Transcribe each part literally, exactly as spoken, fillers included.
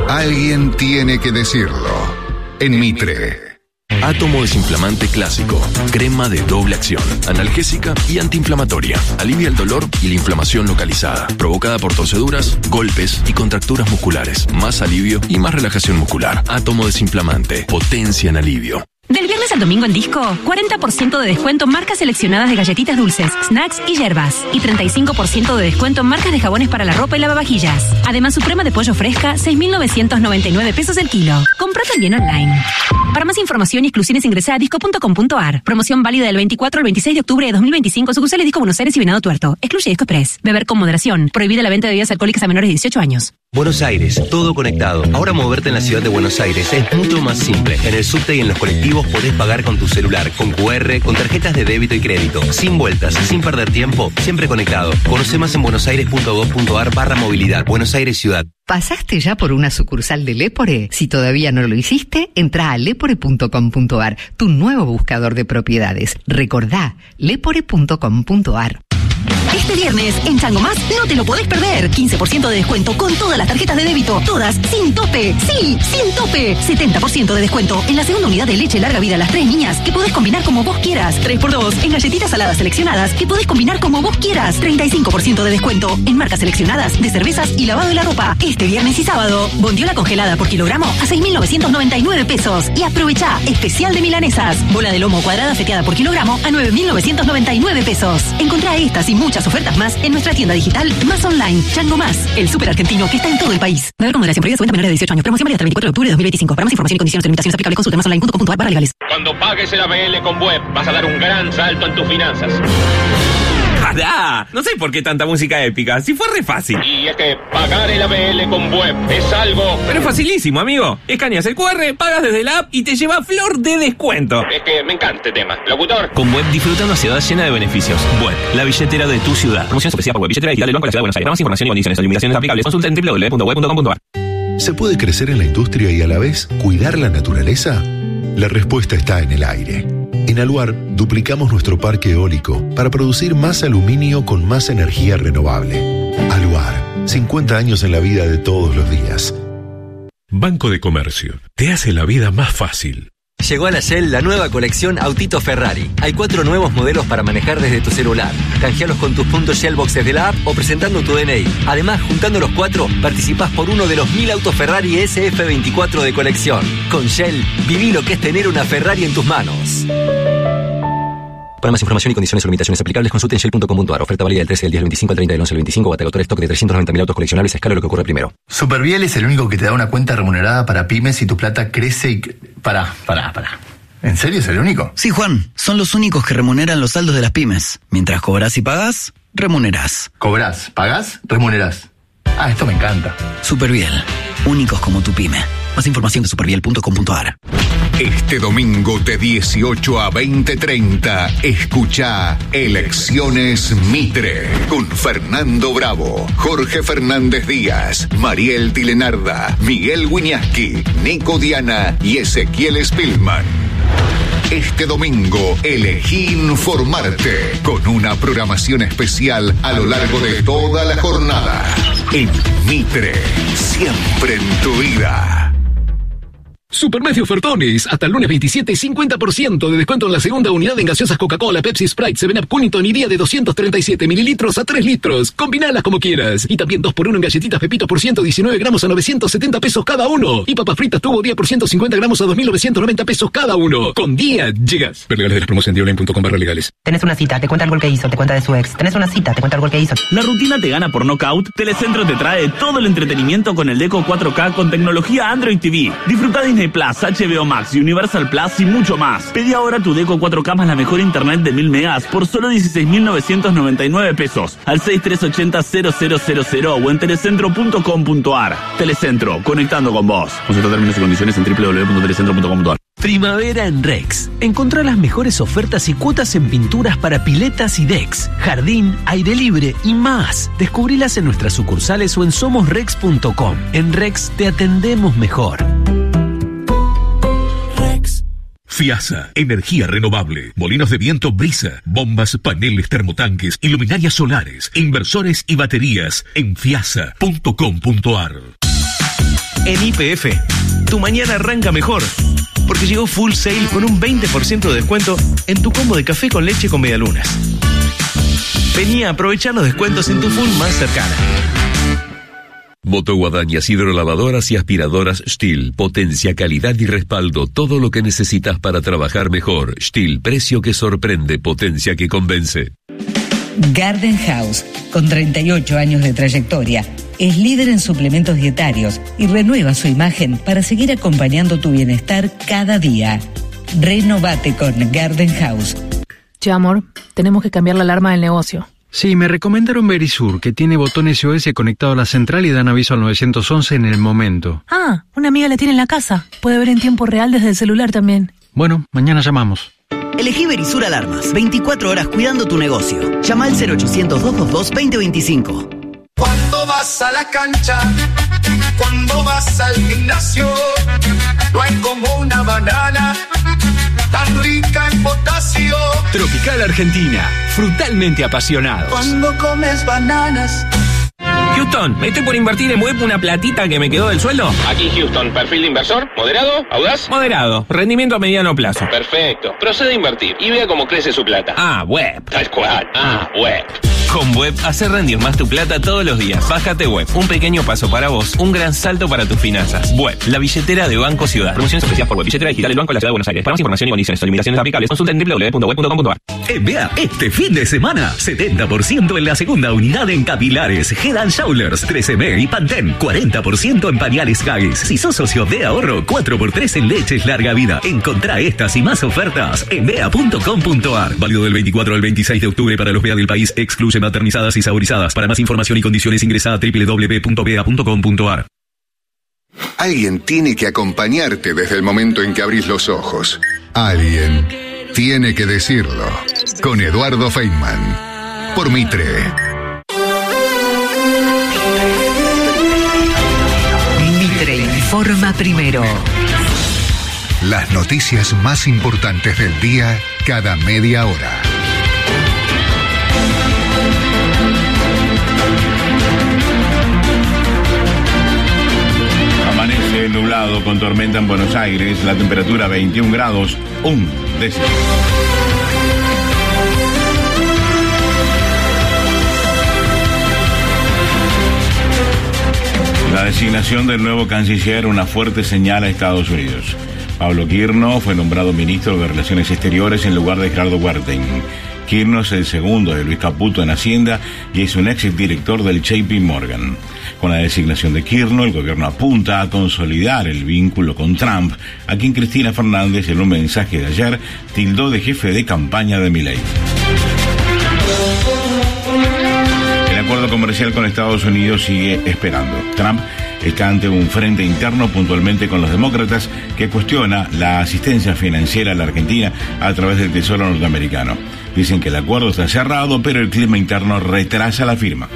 alguien tiene que decirlo. En Mitre. Átomo desinflamante clásico. Crema de doble acción. Analgésica y antiinflamatoria. Alivia el dolor y la inflamación localizada. Provocada por torceduras, golpes y contracturas musculares. Más alivio y más relajación muscular. Átomo desinflamante. Potencia en alivio. Del viernes al domingo en Disco, cuarenta por ciento de descuento en marcas seleccionadas de galletitas dulces, snacks y yerbas. Y treinta y cinco por ciento de descuento en marcas de jabones para la ropa y lavavajillas. Además, suprema de pollo fresca, seis mil novecientos noventa y nueve pesos el kilo. Compra también online. Para más información y exclusiones ingresa a disco punto com punto ar. Promoción válida del veinticuatro al veintiséis de octubre de dos mil veinticinco en sucursales Disco Buenos Aires y Venado Tuerto. Excluye Disco Express. Beber con moderación. Prohibida la venta de bebidas alcohólicas a menores de dieciocho años. Buenos Aires, todo conectado. Ahora moverte en la ciudad de Buenos Aires es mucho más simple. En el subte y en los colectivos podés pagar con tu celular, con cu erre, con tarjetas de débito y crédito. Sin vueltas, sin perder tiempo, siempre conectado. Conoce más en buenosaires punto gov punto ar barra movilidad. Buenos Aires Ciudad. ¿Pasaste ya por una sucursal de Lepore? Si todavía no lo hiciste, entra a lepore punto com punto ar, tu nuevo buscador de propiedades. Recordá, lepore punto com punto ar. Este viernes, en Chango Más, no te lo podés perder. quince por ciento de descuento con todas las tarjetas de débito. Todas sin tope. Sí, sin tope. setenta por ciento de descuento en la segunda unidad de leche larga vida a las tres niñas, que podés combinar como vos quieras. tres por dos en galletitas saladas seleccionadas, que podés combinar como vos quieras. treinta y cinco por ciento de descuento en marcas seleccionadas de cervezas y lavado de la ropa. Este viernes y sábado, bondiola congelada por kilogramo a seis mil novecientos noventa y nueve pesos. Y aprovechá especial de milanesas. Bola de lomo cuadrada feteada por kilogramo a nueve mil novecientos noventa y nueve pesos. Encontrá estas y muchas ofertas más en nuestra tienda digital Más Online. Chango Más, el súper argentino que está en todo el país. Beber con moderación, prohibida su venta a menores de dieciocho años. Promoción válida hasta el veinticuatro de octubre de dos mil veinticinco. Para más información y condiciones de limitaciones aplicables, consulte más online punto com punto ar barra legales. Cuando pagues el A B L con Web, vas a dar un gran salto en tus finanzas. ¡Pará! No sé por qué tanta música épica, si fue re fácil. Y es que pagar el A B L con Web es algo... Pero es facilísimo, amigo. Escaneas el cu erre, pagas desde la app y te lleva flor de descuento. Es que me encanta este tema. Locutor. Con Web disfruta una ciudad llena de beneficios. Web, la billetera de tu ciudad. Promoción especial por Web, billetera digital del Banco de la Ciudad de Buenos Aires. Para más información y condiciones y limitaciones aplicables, consulta en doble u doble u doble u punto web punto com punto ar. ¿Se puede crecer en la industria y a la vez cuidar la naturaleza? La respuesta está en el aire. En Aluar duplicamos nuestro parque eólico para producir más aluminio con más energía renovable. Aluar, cincuenta años en la vida de todos los días. Banco de Comercio, te hace la vida más fácil. Llegó a la Shell la nueva colección Autito Ferrari. Hay cuatro nuevos modelos para manejar desde tu celular. Canjealos con tus puntos Shell Boxes de la app o presentando tu D N I. Además, juntando los cuatro, participás por uno de los mil autos Ferrari S F veinticuatro de colección. Con Shell, viví lo que es tener una Ferrari en tus manos. Para más información y condiciones o limitaciones aplicables, consulte en shell punto com punto ar. Oferta válida del trece del diez al veinticinco al treinta del once al veinticinco. Batagotor stock de trescientos noventa mil autos coleccionables a escala lo que ocurre primero. Superviel es el único que te da una cuenta remunerada para pymes y tu plata crece y... Pará, pará, pará. ¿En serio es el único? Sí, Juan. Son los únicos que remuneran los saldos de las pymes. Mientras cobras y pagas, remunerás. Cobrás, pagás, remunerás. Ah, esto me encanta. Superviel. Únicos como tu pyme. Más información de superviel punto com punto ar. Este domingo de dieciocho a veinte treinta, escucha Elecciones Mitre con Fernando Bravo, Jorge Fernández Díaz, Mariel Tilenarda, Miguel Wiñaski, Nico Diana y Ezequiel Spillman. Este domingo elegí informarte con una programación especial a lo largo de toda la jornada. En Mitre, siempre en tu vida. Supermedio ofertones, hasta el lunes veintisiete, cincuenta por ciento de descuento en la segunda unidad en gaseosas Coca-Cola, Pepsi, Sprite, seven up, Cuniton y día de doscientos treinta y siete mililitros a tres litros. Combinalas como quieras. Y también dos por uno en galletitas Pepito por ciento diecinueve gramos a novecientos setenta pesos cada uno. Y papas fritas Tubo Día por ciento cincuenta gramos a dos mil novecientos noventa pesos cada uno. Con Día llegas. Ver legales de las promociones en dioline punto com barra legales. Tenés una cita, te cuenta el gol que hizo, te cuenta de su ex. Tenés una cita, te cuenta el gol que hizo. La rutina te gana por nocaut. Telecentro te trae todo el entretenimiento con el Deco cuatro K con tecnología Android T V. Disfruta Disney Plus, H B O Max, Universal Plus y mucho más. Pedí ahora tu Deco cuatro K más la mejor internet de mil megas por solo dieciséis mil novecientos noventa y nueve pesos al seis tres ocho cero cero cero cero cero o en telecentro punto com punto ar. Telecentro, conectando con vos. Consulta términos y condiciones en doble u doble u doble u punto telecentro punto com punto ar. Primavera en Rex. Encontrá las mejores ofertas y cuotas en pinturas para piletas y decks, jardín, aire libre y más. Descubrilas en nuestras sucursales o en somos rex punto com. En Rex te atendemos mejor. FIASA, energía renovable, molinos de viento Brisa, bombas, paneles, termotanques, iluminarias solares, inversores y baterías en fiasa punto com punto ar. En Y P F, tu mañana arranca mejor, porque llegó Full Sail con un veinte por ciento de descuento en tu combo de café con leche con medialunas. Vení a aprovechar los descuentos en tu Full más cercana. Motoguadañas, hidrolavadoras y aspiradoras Stihl. Potencia, calidad y respaldo. Todo lo que necesitas para trabajar mejor. Stihl, precio que sorprende, potencia que convence. Garden House, con treinta y ocho años de trayectoria, es líder en suplementos dietarios y renueva su imagen para seguir acompañando tu bienestar cada día. Renovate con Garden House. Che, amor, tenemos que cambiar la alarma del negocio. Sí, me recomendaron Verisur, que tiene botón S O S conectado a la central y dan aviso al nueve once en el momento. Ah, una amiga la tiene en la casa. Puede ver en tiempo real desde el celular también. Bueno, mañana llamamos. Elegí Verisur Alarmas. veinticuatro horas cuidando tu negocio. Llama al cero ochocientos, doscientos veintidós, veinte veinticinco. Cuando vas a la cancha, cuando vas al gimnasio, no hay como una banana tan rica en potasio. Tropical Argentina, frutalmente apasionados. Cuando comes bananas. Houston, ¿me estoy por invertir en web una platita que me quedó del sueldo? Aquí Houston, perfil de inversor, moderado, audaz. Moderado, rendimiento a mediano plazo. Perfecto, procede a invertir y vea cómo crece su plata. Ah, web. Tal cual, ah, web. Con Web, hacer rendir más tu plata todos los días. Bájate Web, un pequeño paso para vos, un gran salto para tus finanzas. Web, la billetera de Banco Ciudad. Promociones especiales por Web, billetera digital del Banco de la Ciudad de Buenos Aires. Para más información y condiciones o limitaciones aplicables, consulta en doble u doble u doble u punto web punto com punto a r. En Vea, este fin de semana, setenta por ciento en la segunda unidad en capilares, Head and Shoulders, tres eme y Pantene, cuarenta por ciento en pañales Haggis. Si sos socio de ahorro, cuatro por tres en leches larga vida. Encontrá estas y más ofertas en vea punto com punto a r. Válido del veinticuatro al veintiséis de octubre para los Vea del país. Excluye maternizadas y saborizadas. Para más información y condiciones ingresa a doble u doble u doble u punto vea punto com punto a r. Alguien tiene que acompañarte desde el momento en que abrís los ojos. Alguien tiene que decirlo. Con Eduardo Feynman. Por Mitre. Mitre informa primero. Las noticias más importantes del día cada media hora. Amanece nublado con tormenta en Buenos Aires, la temperatura veintiún grados, un décimo. La designación del nuevo canciller, una fuerte señal a Estados Unidos. Pablo Quirno fue nombrado ministro de Relaciones Exteriores en lugar de Gerardo Huertain. Quirno es el segundo de Luis Caputo en Hacienda y es un ex director del J P Morgan. Con la designación de Quirno, el gobierno apunta a consolidar el vínculo con Trump, a quien Cristina Fernández, en un mensaje de ayer, tildó de jefe de campaña de Milei. El acuerdo comercial con Estados Unidos sigue esperando. Trump está ante un frente interno, puntualmente con los demócratas, que cuestiona la asistencia financiera a la Argentina a través del Tesoro norteamericano. Dicen que el acuerdo está cerrado, pero el clima interno retrasa la firma.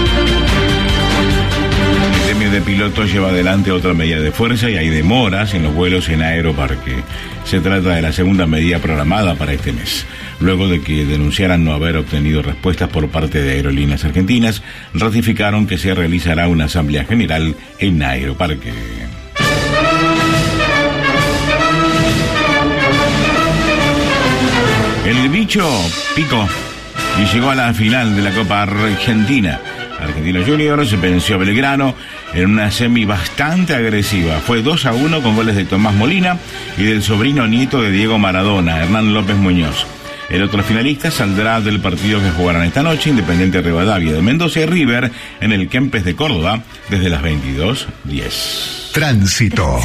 El gremio de pilotos lleva adelante otra medida de fuerza y hay demoras en los vuelos en Aeroparque. Se trata de la segunda medida programada para este mes. Luego de que denunciaran no haber obtenido respuestas por parte de aerolíneas argentinas, ratificaron que se realizará una asamblea general en Aeroparque. El bicho picó y llegó a la final de la Copa Argentina. Argentinos Juniors venció a Belgrano en una semi bastante agresiva. Fue dos a uno con goles de Tomás Molina y del sobrino nieto de Diego Maradona, Hernán López Muñoz. El otro finalista saldrá del partido que jugarán esta noche, Independiente Rivadavia de Mendoza y River, en el Kempes de Córdoba, desde las veintidós diez. Tránsito.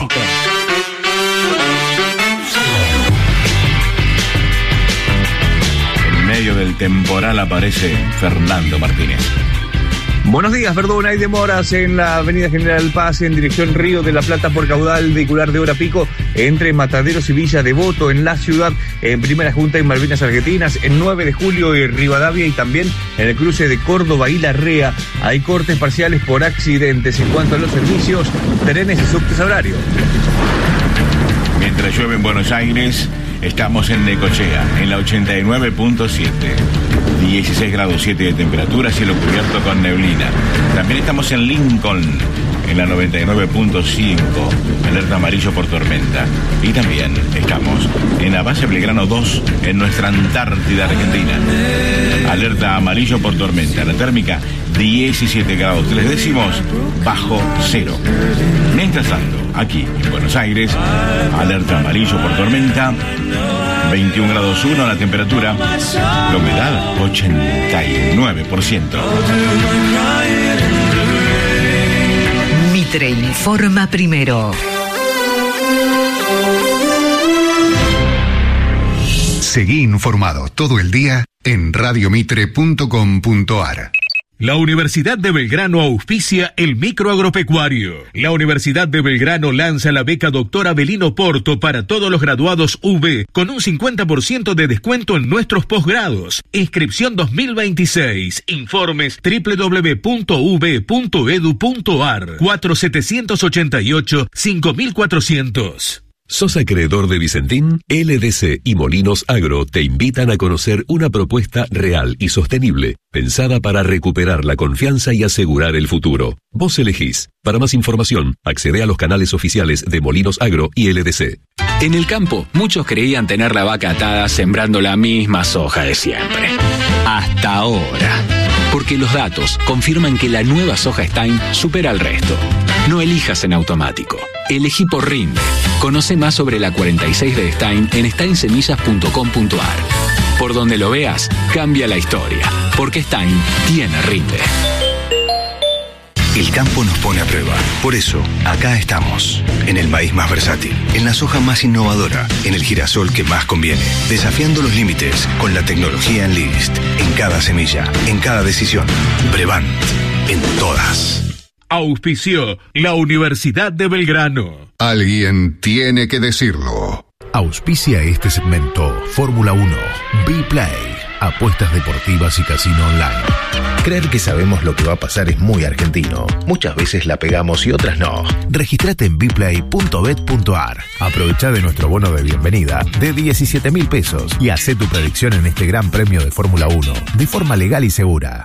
En medio del temporal aparece Fernando Martínez. Buenos días, perdón, hay demoras en la avenida General Paz en dirección Río de la Plata por caudal vehicular de hora pico entre Mataderos y Villa Devoto en la ciudad, en Primera Junta y Malvinas Argentinas, en nueve de julio y Rivadavia y también en el cruce de Córdoba y Larrea. Hay cortes parciales por accidentes. En cuanto a los servicios, trenes y subtes a horario. Mientras llueve en Buenos Aires, estamos en Necochea, en la ochenta y nueve punto siete. dieciséis grados siete de temperatura, cielo cubierto con neblina. También estamos en Lincoln, en la noventa y nueve punto cinco, alerta amarillo por tormenta. Y también estamos en la base Belgrano dos, en nuestra Antártida Argentina. Alerta amarillo por tormenta, la térmica diecisiete grados tres décimos bajo cero. Mientras tanto, aquí en Buenos Aires, alerta amarillo por tormenta, veintiún grados uno la temperatura, la humedad ochenta y nueve por ciento. Mitre informa primero. Seguí informado todo el día en radio mitre punto com punto ar. La Universidad de Belgrano auspicia el microagropecuario. La Universidad de Belgrano lanza la beca Doctor Avelino Porto para todos los graduados U B con un cincuenta por ciento de descuento en nuestros posgrados. Inscripción dos mil veintiséis. Informes doble u doble u doble u punto u b punto edu punto ar. cuatro siete ocho ocho cinco cuatrocientos. ¿Sos acreedor de Vicentín? L D C y Molinos Agro te invitan a conocer una propuesta real y sostenible, pensada para recuperar la confianza y asegurar el futuro. Vos elegís. Para más información, accede a los canales oficiales de Molinos Agro y L D C. En el campo, muchos creían tener la vaca atada sembrando la misma soja de siempre. Hasta ahora. Porque los datos confirman que la nueva soja Stein supera al resto. No elijas en automático. Elegí por Rinde. Conoce más sobre la cuarenta y seis de Stein en stein semillas punto com punto ar. Por donde lo veas, cambia la historia. Porque Stein tiene Rinde. El campo nos pone a prueba. Por eso, acá estamos. En el maíz más versátil, en la soja más innovadora, en el girasol que más conviene. Desafiando los límites con la tecnología Enlist. En cada semilla, en cada decisión. Brevant, en todas. Auspició la Universidad de Belgrano. Alguien tiene que decirlo. Auspicia este segmento Fórmula uno, B-Play, apuestas deportivas y casino online. Creer que sabemos lo que va a pasar es muy argentino. Muchas veces la pegamos y otras no. Registrate en biplay punto bet punto ar. Aprovecha de nuestro bono de bienvenida de diecisiete mil pesos y haz tu predicción en este gran premio de Fórmula uno de forma legal y segura.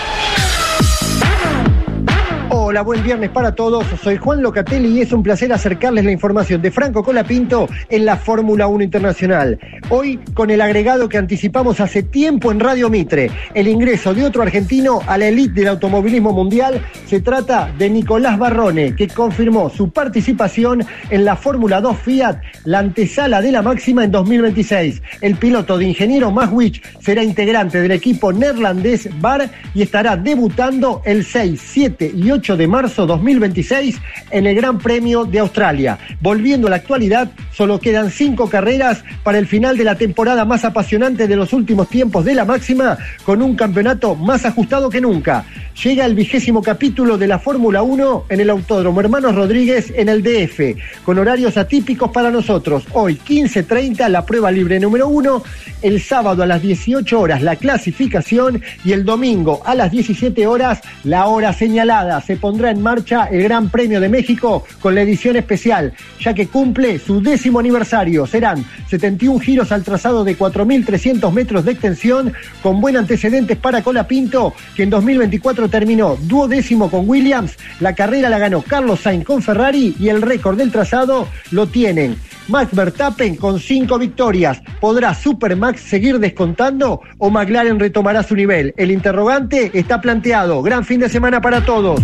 Hola, buen viernes para todos. Soy Juan Locatelli y es un placer acercarles la información de Franco Colapinto en la Fórmula uno Internacional. Hoy con el agregado que anticipamos hace tiempo en Radio Mitre, el ingreso de otro argentino a la elite del automovilismo mundial. Se trata de Nicolás Barrone, que confirmó su participación en la Fórmula dos Fiat, la antesala de la máxima en dos mil veintiséis. El piloto de ingeniero Maswich será integrante del equipo neerlandés B A R y estará debutando el seis, siete y ocho de marzo dos mil veintiséis en el Gran Premio de Australia. Volviendo a la actualidad, solo quedan cinco carreras para el final de la temporada más apasionante de los últimos tiempos de la máxima, con un campeonato más ajustado que nunca. Llega el vigésimo capítulo de la Fórmula uno en el Autódromo Hermanos Rodríguez en el D F, con horarios atípicos para nosotros. Hoy quince treinta la prueba libre número uno, el sábado a las dieciocho horas la clasificación y el domingo a las diecisiete horas la hora señalada. Se pondrá en marcha el Gran Premio de México con la edición especial, ya que cumple su décimo aniversario. Serán setenta y un giros al trazado de cuatro mil trescientos metros de extensión, con buen antecedentes para Colapinto, que en dos mil veinticuatro terminó duodécimo con Williams. La carrera la ganó Carlos Sainz con Ferrari y el récord del trazado lo tienen Max Verstappen con cinco victorias. ¿Podrá Supermax seguir descontando o McLaren retomará su nivel? El interrogante está planteado. Gran fin de semana para todos.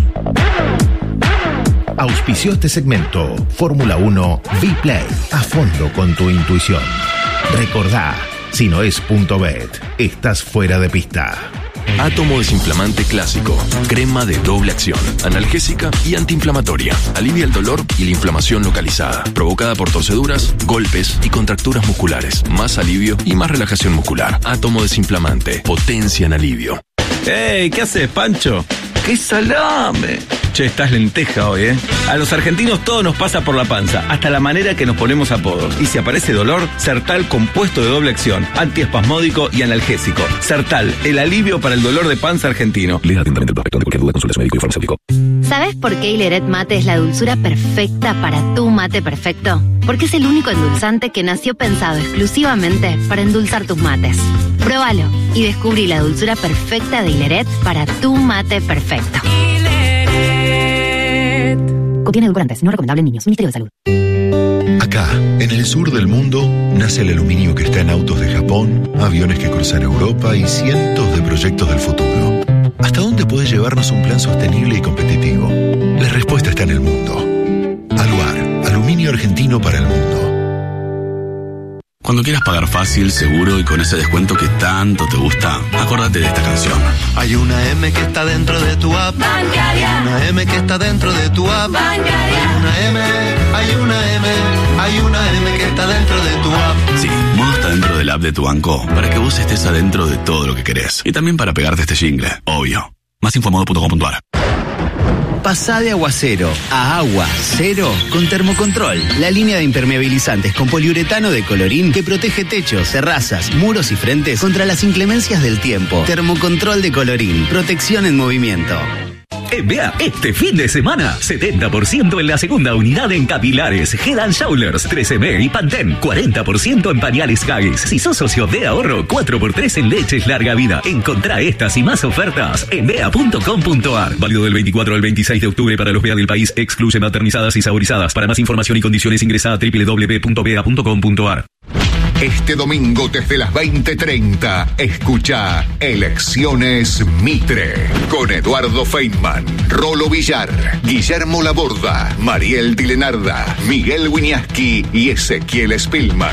Auspició este segmento Fórmula uno B-Play, a fondo con tu intuición. Recordá, si no es punto bet, estás fuera de pista. Átomo desinflamante clásico, crema de doble acción, analgésica y antiinflamatoria. Alivia el dolor y la inflamación localizada, provocada por torceduras, golpes y contracturas musculares. Más alivio y más relajación muscular. Átomo desinflamante, potencia en alivio. ¡Ey! ¿Qué haces, Pancho? ¡Qué salame! Che, estás lenteja hoy, ¿eh? A los argentinos todo nos pasa por la panza, hasta la manera que nos ponemos apodos. Y si aparece dolor, Sertal compuesto de doble acción, antiespasmódico y analgésico. Sertal, el alivio para el dolor de panza argentino. Lea atentamente el prospecto. Ante cualquier duda, consulte a su médico y farmacéutico. ¿Sabes por qué Hileret Mate es la dulzura perfecta para tu mate perfecto? Porque es el único endulzante que nació pensado exclusivamente para endulzar tus mates. Pruébalo y descubrí la dulzura perfecta de Hileret para tu mate perfecto. Hileret. Contiene edulcorantes, no recomendable en niños. Ministerio de Salud. Acá, en el sur del mundo, nace el aluminio que está en autos de Japón, aviones que cruzan Europa y cientos de proyectos del futuro. ¿Hasta dónde puede llevarnos un plan sostenible y competitivo? La respuesta está en el mundo. Aluar, aluminio argentino para el mundo. Cuando quieras pagar fácil, seguro y con ese descuento que tanto te gusta, acórdate de esta canción. Hay una M que está dentro de tu app bancaria. Hay una M que está dentro de tu app bancaria. Hay una M, hay una M, hay una M que está dentro de tu app. Sí, Modo está dentro del app de tu banco para que vos estés adentro de todo lo que querés. Y también para pegarte este jingle, obvio. Más info modo punto com punto a r. Pasá de aguacero a agua cero con Termocontrol, la línea de impermeabilizantes con poliuretano de Colorín que protege techos, terrazas, muros y frentes contra las inclemencias del tiempo. Termocontrol de Colorín, protección en movimiento. En B A este fin de semana, setenta por ciento en la segunda unidad en capilares, Head and Shoulders, tres eme y Pantene, cuarenta por ciento en pañales Haggis. Si sos socio de ahorro, cuatro por tres en leches larga vida. Encontrá estas y más ofertas en bea punto com punto a r. Válido del veinticuatro al veintiséis de octubre para los B A del país, excluye maternizadas y saborizadas. Para más información y condiciones ingresa a doble u doble u doble u punto bea punto com punto a r. Este domingo desde las veinte treinta, escucha Elecciones Mitre con Eduardo Feynman, Rolo Villar, Guillermo Laborda, Mariel Dilenarda, Miguel Wiñaski y Ezequiel Spillman.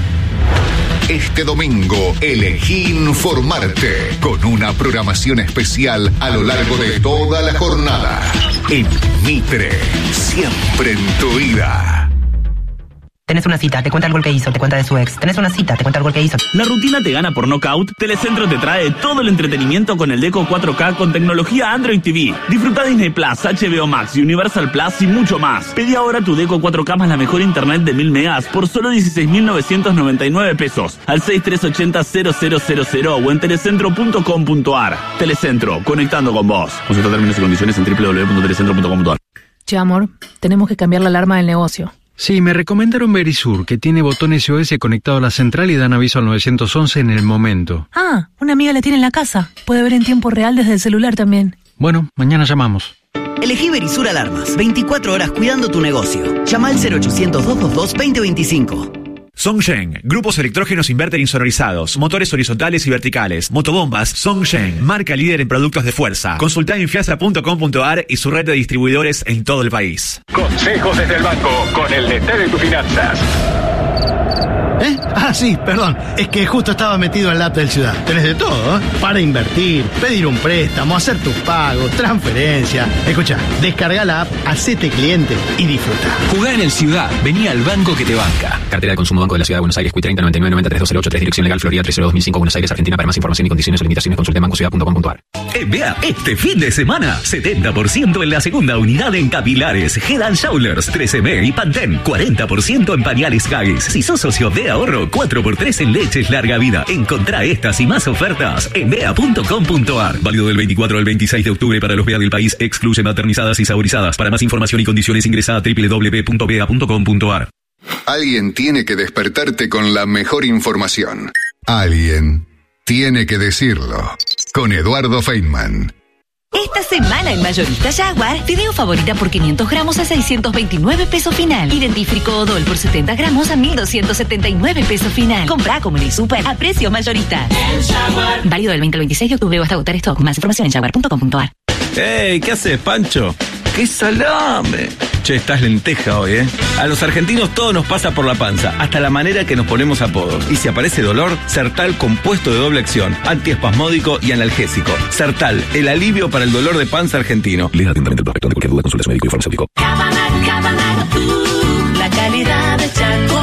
Este domingo elegí informarte con una programación especial a lo largo de toda la jornada. En Mitre, siempre en tu vida. Tenés una cita, te cuenta el gol que hizo, te cuenta de su ex. Tenés una cita, te cuenta el gol que hizo. ¿La rutina te gana por nocaut? Telecentro te trae todo el entretenimiento con el Deco cuatro K con tecnología Android T V. Disfruta Disney Plus, H B O Max, Universal Plus y mucho más. Pedí ahora tu Deco cuatro K más la mejor internet de mil megas por solo dieciséis mil novecientos noventa y nueve pesos al seis tres ocho cero cero cero cero cero o en telecentro punto com punto a r. Telecentro, conectando con vos. Consulta términos y condiciones en doble u doble u doble u punto telecentro punto com punto a r. Che, amor, tenemos que cambiar la alarma del negocio. Sí, me recomendaron Verisur, que tiene botón S O S conectado a la central y dan aviso al nueve once en el momento. Ah, una amiga la tiene en la casa. Puede ver en tiempo real desde el celular también. Bueno, mañana llamamos. Elegí Verisur Alarmas. veinticuatro horas cuidando tu negocio. Llama al cero ochocientos, doscientos veintidós, veinte veinticinco. Songsheng, grupos electrógenos inverter insonorizados, motores horizontales y verticales, motobombas. Songsheng, marca líder en productos de fuerza. Consultá en fiasa punto com punto a r y su red de distribuidores en todo el país. Consejos desde el banco con el D T de tus finanzas. ¿Eh? Ah, sí, perdón. Es que justo estaba metido en la app del Ciudad. Tenés de todo, ¿eh? Para invertir, pedir un préstamo, hacer tus pagos, transferencia. Escucha, descarga la app, hacete cliente y disfruta. Jugá en el Ciudad. Vení al banco que te banca. Cartera de consumo Banco de la Ciudad de Buenos Aires. Q treinta noventa y nueve noventa y tres dos cero ocho tres. Dirección legal Florida tres cero dos mil cinco Buenos Aires, Argentina. Para más información y condiciones o limitaciones consulte banco ciudad punto com punto a r. En B A este fin de semana, setenta por ciento en la segunda unidad en capilares, Head and Shoulders, tres eme y Pantene, cuarenta por ciento en pañales Haggis. Si sos socio de ahorro, cuatro por tres en leches larga vida. Encontrá estas y más ofertas en bea punto com punto a r. Válido del veinticuatro al veintiséis de octubre para los B A del país, excluye maternizadas y saborizadas. Para más información y condiciones ingresa a doble u doble u doble u punto bea punto com punto a r. Alguien tiene que despertarte con la mejor información. Alguien tiene que decirlo. Con Eduardo Feynman. Esta semana en Mayorista Jaguar, fideo favorita por quinientos gramos a seiscientos veintinueve pesos final. Identifico Odol por setenta gramos a mil doscientos setenta y nueve pesos final. Comprá como en el super a precio mayorista. Válido del veinte al veintiséis de octubre hasta agotar stock. Más información en jaguar punto com punto a r. ¡Ey! ¿Qué haces, Pancho? ¡Qué salame! Che, estás lenteja hoy, ¿eh? A los argentinos todo nos pasa por la panza, hasta la manera que nos ponemos apodos. Y si aparece dolor, Sertal compuesto de doble acción, antiespasmódico y analgésico. Sertal, el alivio para el dolor de panza argentino. Lea atentamente el prospecto. De cualquier duda, consulte a su médico y farmacéutico. Cabanag, Cabanag, uh, la calidad de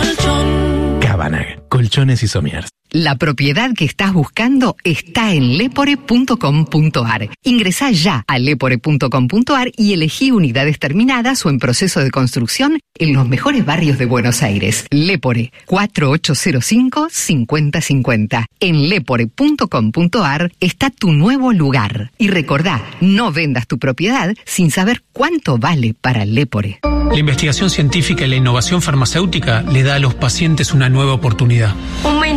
colchón. Cabanag, colchones y somiers. La propiedad que estás buscando está en lepore punto com punto a r. Ingresá ya a lepore punto com punto a r y elegí unidades terminadas o en proceso de construcción en los mejores barrios de Buenos Aires. Lepore, cuatro ocho cero cinco, cinco cero cinco cero. En lepore punto com punto a r está tu nuevo lugar. Y recordá, no vendas tu propiedad sin saber cuánto vale para Lepore. La investigación científica y la innovación farmacéutica le da a los pacientes una nueva oportunidad. Un veintinueve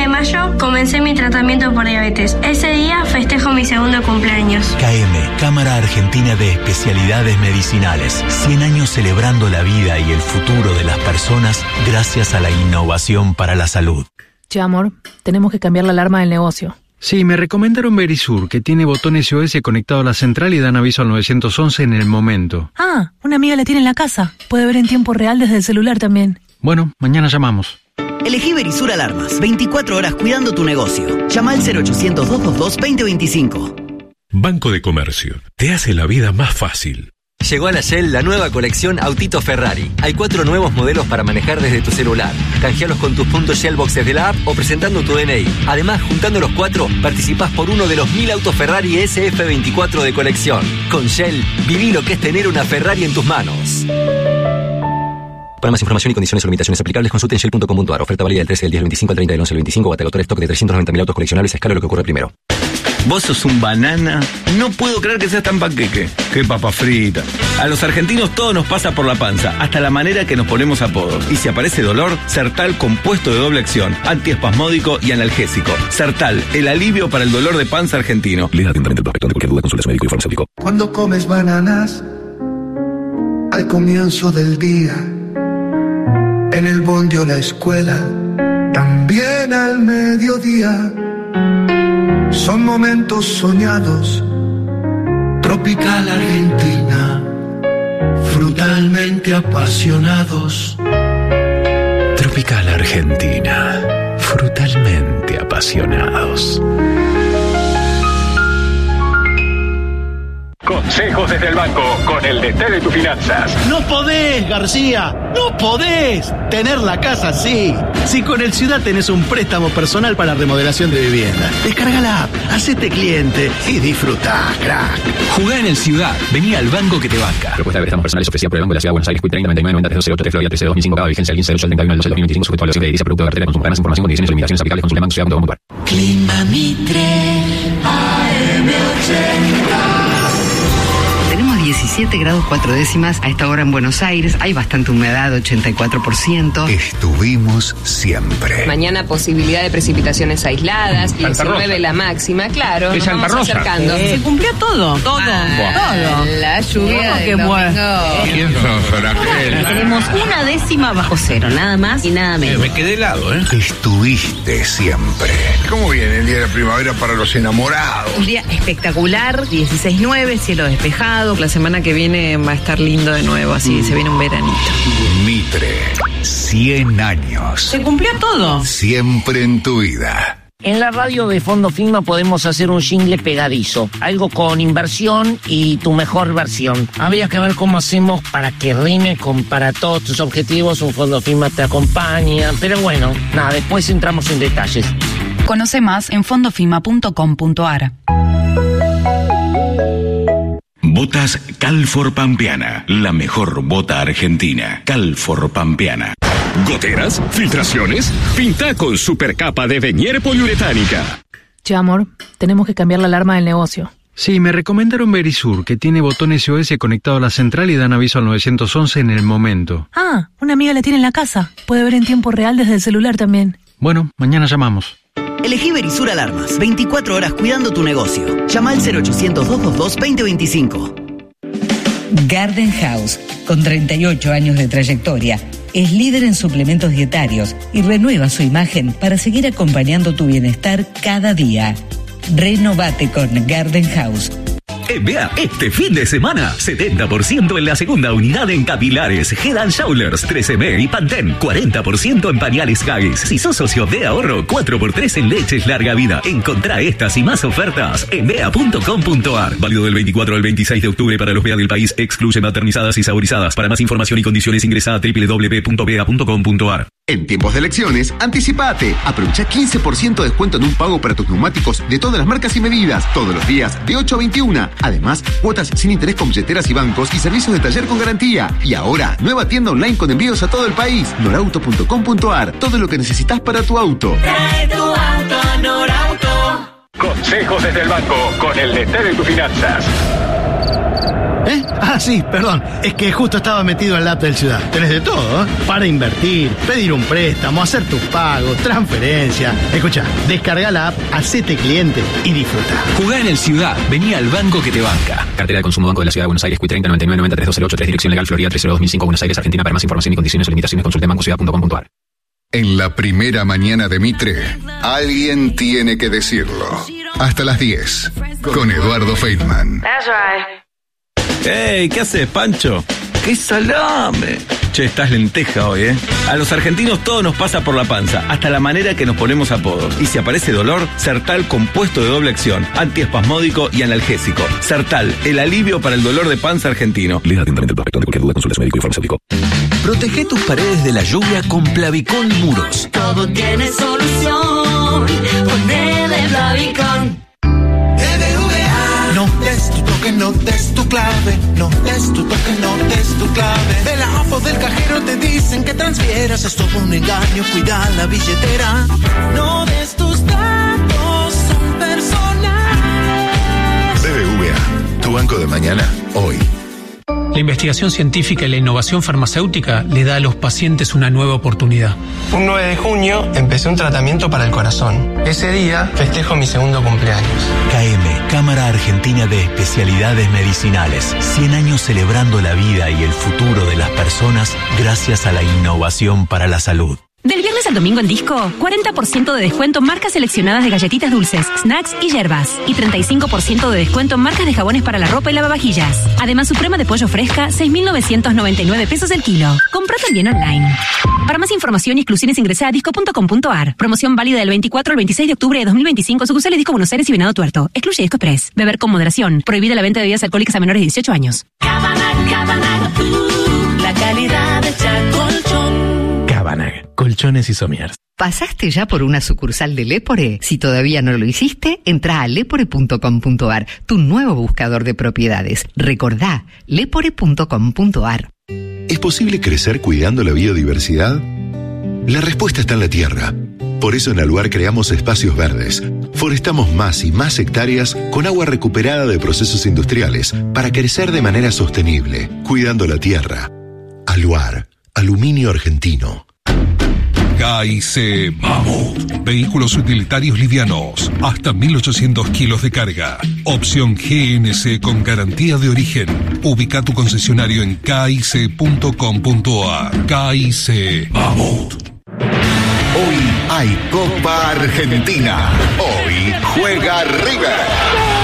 mayo comencé mi tratamiento por diabetes. Ese día festejo mi segundo cumpleaños. K M, Cámara Argentina de Especialidades Medicinales. cien años celebrando la vida y el futuro de las personas gracias a la innovación para la salud. Che, amor, tenemos que cambiar la alarma del negocio. Sí, me recomendaron Verisur, que tiene botón S O S conectado a la central y dan aviso al nueve once en el momento. Ah, una amiga la tiene en la casa. Puede ver en tiempo real desde el celular también. Bueno, mañana llamamos. Elegí Verisur Alarmas. veinticuatro horas cuidando tu negocio. Llama al cero ochocientos, doscientos veintidós, veinte veinticinco. Banco de Comercio. Te hace la vida más fácil. Llegó a la Shell la nueva colección Autito Ferrari. Hay cuatro nuevos modelos para manejar desde tu celular. Canjealos con tus puntos Shell Boxes de la app o presentando tu D N I. Además, juntando los cuatro, participás por uno de los mil autos Ferrari S F veinticuatro de colección. Con Shell, viví lo que es tener una Ferrari en tus manos. Para más información y condiciones o limitaciones aplicables, consulte en shell punto com punto a r. Oferta válida del trece del diez al veinticinco al treinta del once al veinticinco. Bate autor stock de trescientos noventa mil autos coleccionables a escala lo que ocurre primero. Vos sos un banana. No puedo creer que seas tan panqueque. Qué papa frita. A los argentinos todo nos pasa por la panza, hasta la manera que nos ponemos apodos. Y si aparece dolor, Sertal compuesto de doble acción, antiespasmódico y analgésico. Sertal, el alivio para el dolor de panza argentino. Lea atentamente el prospecto. Ante cualquier duda, consulte a su médico y farmacéutico. Cuando comes bananas al comienzo del día, en el bondi o la escuela, también al mediodía, son momentos soñados. Tropical Argentina, frutalmente apasionados. Tropical Argentina, frutalmente apasionados. Consejos desde el banco con el D T de tus finanzas. No podés, García, no podés tener la casa así. Si con el Ciudad tenés un préstamo personal para remodelación de vivienda, descarga la app, hacete cliente y disfrutá, crack. Jugá en el Ciudad, vení al banco que te banca. Propuesta de préstamos personales ofrecida por el Banco de la Ciudad de Buenos Aires, treinta noventa y nueve noventa tres cero ocho Florida trece dos mil cinco, cada vigencia del quince del ocho al treinta y uno del doce del dos mil veinticinco, sujeto a la dos mil veinticinco, producto de cartera de consumo. Para más información, condiciones y limitaciones aplicables, consulte banco ciudad punto com punto a r. Clima Mitre A M ochenta. diecisiete grados cuatro décimas a esta hora en Buenos Aires. Hay bastante humedad, ochenta y cuatro por ciento. Estuvimos siempre. Mañana posibilidad de precipitaciones aisladas, diecinueve la máxima, claro. Nos vamos acercando. Eh, Se cumplió todo, todo, ah, todo. La lluvia del que domingo. ¿Quién sos, Raquel? Tenemos una décima bajo cero, nada más y nada menos. Eh, me quedé helado, ¿eh? Estuviste siempre. ¿Cómo viene el día de la primavera para los enamorados? Un día espectacular, dieciséis nueve, cielo despejado. La semana que viene va a estar lindo de nuevo, así mm. se viene un veranito. Mitre, cien años. Se cumplió todo. Siempre en tu vida. En la radio de Fondo Fima podemos hacer un jingle pegadizo, algo con inversión y tu mejor versión. Habría que ver cómo hacemos para que rime con para todos tus objetivos, un Fondo Fima te acompaña, pero bueno, nada, después entramos en detalles. Conoce más en fondofima punto com punto a r. Botas Calfor Pampeana, la mejor bota argentina. Calfor Pampeana. ¿Goteras? ¿Filtraciones? Pinta con supercapa de Venier poliuretánica. Che, amor, tenemos que cambiar la alarma del negocio. Sí, me recomendaron Verisur, que tiene botón S O S conectado a la central y dan aviso al nueve once en el momento. Ah, una amiga la tiene en la casa. Puede ver en tiempo real desde el celular también. Bueno, mañana llamamos. Elegí Verisur Alarmas. veinticuatro horas cuidando tu negocio. Llama al cero ochocientos, doscientos veintidós, veinte veinticinco. Garden House, con treinta y ocho años de trayectoria, es líder en suplementos dietarios y renueva su imagen para seguir acompañando tu bienestar cada día. Renovate con Garden House. En Vea, este fin de semana, setenta por ciento en la segunda unidad en capilares, Head and Shoulders, tres eme y Pantene, cuarenta por ciento en pañales Haggis. Si sos socio de ahorro, cuatro por tres en leches larga vida. Encontrá estas y más ofertas en vea punto com punto a r. Válido del veinticuatro al veintiséis de octubre para los Vea del país. Excluye maternizadas y saborizadas. Para más información y condiciones ingresa a doble u doble u doble u punto vea punto com punto a r. En tiempos de elecciones, anticipate. Aprovecha quince por ciento de descuento en un pago para tus neumáticos de todas las marcas y medidas, todos los días, de ocho a veintiuna. Además, cuotas sin interés con billeteras y bancos y servicios de taller con garantía. Y ahora, nueva tienda online con envíos a todo el país. norauto punto com punto a r. Todo lo que necesitas para tu auto. Trae tu auto a Norauto. Consejos desde el banco con el D T de tus finanzas. ¿Eh? Ah, sí, perdón. Es que justo estaba metido en la app del Ciudad. Tenés de todo, ¿eh? Para invertir, pedir un préstamo, hacer tus pagos, transferencia. Escucha, descarga la app, hacete cliente y disfruta. Jugá en el Ciudad. Vení al banco que te banca. Cartera de consumo Banco de la Ciudad de Buenos Aires, Q treinta noventa y nueve noventa treinta y dos cero ocho tres, dirección legal Florida tres cero dos mil cinco, Buenos Aires, Argentina. Para más información y condiciones o limitaciones consulte banco ciudad punto com punto a r. En la primera mañana de Mitre, alguien tiene que decirlo. Hasta las diez, con Eduardo Feynman. That's right. Hey, ¿qué haces, Pancho? ¡Qué salame! Che, estás lenteja hoy, ¿eh? A los argentinos todo nos pasa por la panza, hasta la manera que nos ponemos apodos. Y si aparece dolor, Sertal compuesto de doble acción, antiespasmódico y analgésico. Sertal, el alivio para el dolor de panza argentino. Lea atentamente el prospecto. Ante cualquier duda, consulta a su médico y farmacéutico. Protege tus paredes de la lluvia con Plavicón Muros. Todo tiene solución. Ponele Plavicón. No des tu toque, no des tu clave. No des tu toque, no des tu clave. De la app o del cajero te dicen que transfieras. Es todo un engaño, cuida la billetera. No des tus datos, son personales. B B V A, tu banco de mañana, hoy. La investigación científica y la innovación farmacéutica le da a los pacientes una nueva oportunidad. Un nueve de junio empecé un tratamiento para el corazón. Ese día festejo mi segundo cumpleaños. K M, Cámara Argentina de Especialidades Medicinales. cien años celebrando la vida y el futuro de las personas gracias a la innovación para la salud. Del viernes al domingo en Disco, cuarenta por ciento de descuento en marcas seleccionadas de galletitas dulces, snacks y yerbas. Y treinta y cinco por ciento de descuento en marcas de jabones para la ropa y lavavajillas. Además, suprema de pollo fresca, seis mil novecientos noventa y nueve pesos el kilo. Comprá también online. Para más información y exclusiones ingresá a disco punto com punto a r. Promoción válida del veinticuatro al veintiséis de octubre de dos mil veinticinco. Sucursales Disco Buenos Aires y Venado Tuerto. Excluye Disco Express. Beber con moderación. Prohibida la venta de bebidas alcohólicas a menores de dieciocho años. Cabanag, Cabanag, uh, la calidad de Chacolchón. Cabanag, colchones y somiers. ¿Pasaste ya por una sucursal de Lepore? Si todavía no lo hiciste, entra a lepore punto com punto a r, tu nuevo buscador de propiedades. Recordá, lepore punto com punto a r. ¿Es posible crecer cuidando la biodiversidad? La respuesta está en la tierra. Por eso en Aluar creamos espacios verdes. Forestamos más y más hectáreas con agua recuperada de procesos industriales para crecer de manera sostenible, cuidando la tierra. Aluar, aluminio argentino. K I C Mammoth. Vehículos utilitarios livianos. Hasta mil ochocientos kilos de carga. Opción G N C con garantía de origen. Ubica tu concesionario en k i c punto com punto a r. K I C Mammoth. Hoy hay Copa Argentina. Hoy juega River.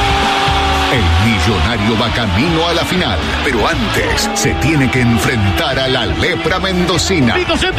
El millonario va camino a la final, pero antes se tiene que enfrentar a la lepra mendocina.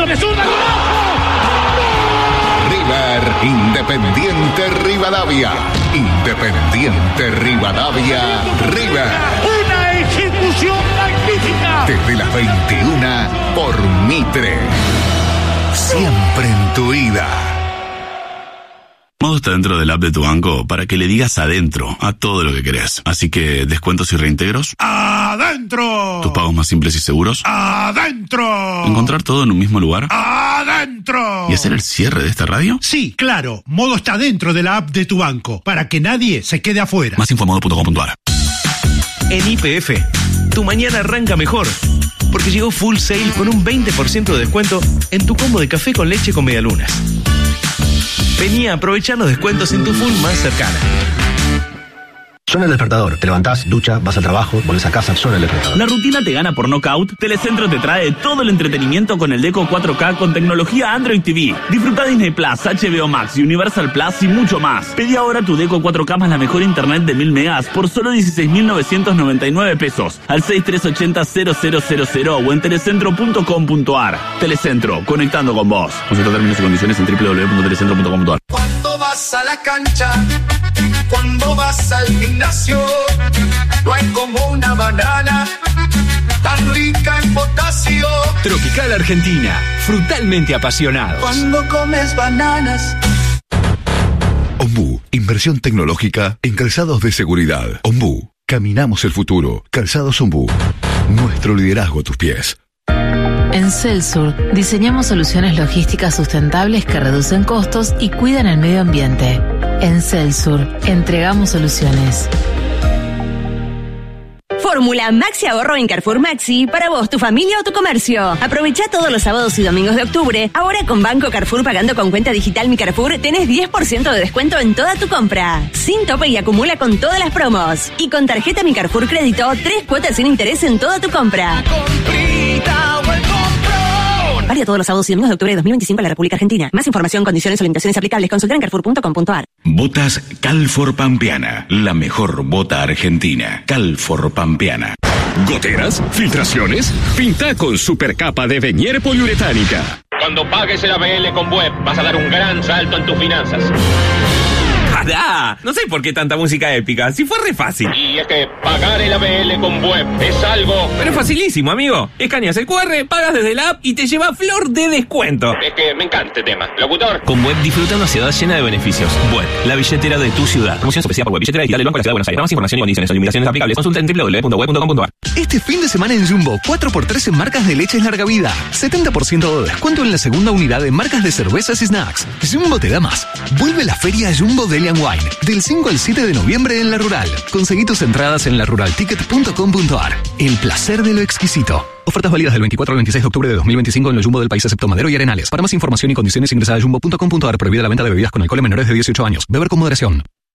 River, Independiente Rivadavia. Independiente Rivadavia, River. Una ejecución magnífica. Desde las veintiuna por Mitre. Siempre en tu vida. Modo está dentro del app de tu banco para que le digas adentro a todo lo que querés. Así que, ¿descuentos y reintegros? ¡Adentro! ¿Tus pagos más simples y seguros? ¡Adentro! ¿Encontrar todo en un mismo lugar? ¡Adentro! ¿Y hacer el cierre de esta radio? Sí, claro. Modo está dentro de la app de tu banco para que nadie se quede afuera. Más info en modo punto com punto a r. En Y P F, tu mañana arranca mejor. Porque llegó Full Sale con un veinte por ciento de descuento en tu combo de café con leche con medialunas. Vení a aprovechar los descuentos en tu Full más cercana. Suena el despertador, te levantás, ducha, vas al trabajo, volvés a casa, suena el despertador. ¿La rutina te gana por knockout? Telecentro te trae todo el entretenimiento con el Deco cuatro K con tecnología Android T V. Disfruta Disney Plus, H B O Max, Universal Plus y mucho más. Pedí ahora tu Deco cuatro K más la mejor internet de mil megas por solo dieciséis mil novecientos noventa y nueve pesos al seis tres ocho cero cero cero cero cero o en telecentro punto com punto a r. Telecentro, conectando con vos. Consulta términos y condiciones en doble u doble u doble u punto telecentro punto com punto a r. Cuando vas a la cancha, cuando vas al gimnasio, no hay como una banana tan rica en potasio. Tropical Argentina, frutalmente apasionados. Cuando comes bananas. Ombú, inversión tecnológica en calzados de seguridad. Ombú, caminamos el futuro. Calzados Ombú, nuestro liderazgo a tus pies. En Celsur diseñamos soluciones logísticas sustentables que reducen costos y cuidan el medio ambiente. En Celsur entregamos soluciones. Fórmula Maxi Ahorro en Carrefour Maxi para vos, tu familia o tu comercio. Aprovecha todos los sábados y domingos de octubre. Ahora con Banco Carrefour pagando con cuenta digital Mi Carrefour tenés diez por ciento de descuento en toda tu compra. Sin tope y acumula con todas las promos. Y con tarjeta Mi Carrefour Crédito, tres cuotas sin interés en toda tu compra. Válido todos los sábados y domingos de octubre de dos mil veinticinco en la República Argentina. Más información, condiciones o limitaciones aplicables, consultar en carrefour punto com punto ar. Botas Calfor Pampeana, la mejor bota argentina. Calfor Pampeana. ¿Goteras? ¿Filtraciones? Pinta con supercapa de Venier poliuretánica. Cuando pagues el A B L con Web, vas a dar un gran salto en tus finanzas. ¡Pará! No sé por qué tanta música épica, si fue re fácil. Y es que pagar el A B L con Web es algo... Pero es facilísimo, amigo. Escaneas el cu erre, pagas desde la app y te lleva flor de descuento. Es que me encanta este tema. Locutor. Con Web disfruta una ciudad llena de beneficios. Web, la billetera de tu ciudad. Promoción especial por Web, billetera digital del Banco de la Ciudad de Buenos Aires. Para más información y condiciones o limitaciones aplicables, consulta en doble u doble u doble u punto web punto com punto ar. Este fin de semana en Jumbo, cuatro por tres en marcas de leches larga vida. setenta por ciento de descuento en la segunda unidad en marcas de cervezas y snacks. Jumbo te da más. Vuelve la feria Jumbo Deli and Wine. Del cinco al siete de noviembre en La Rural. Conseguí tus entradas en la rural ticket punto com punto ar. El placer de lo exquisito. Ofertas válidas del veinticuatro al veintiséis de octubre de dos mil veinticinco en lo Jumbo del país excepto Madero y Arenales. Para más información y condiciones ingresa a jumbo punto com punto ar. Prohibida la venta de bebidas con alcohol a menores de dieciocho años. Beber con moderación.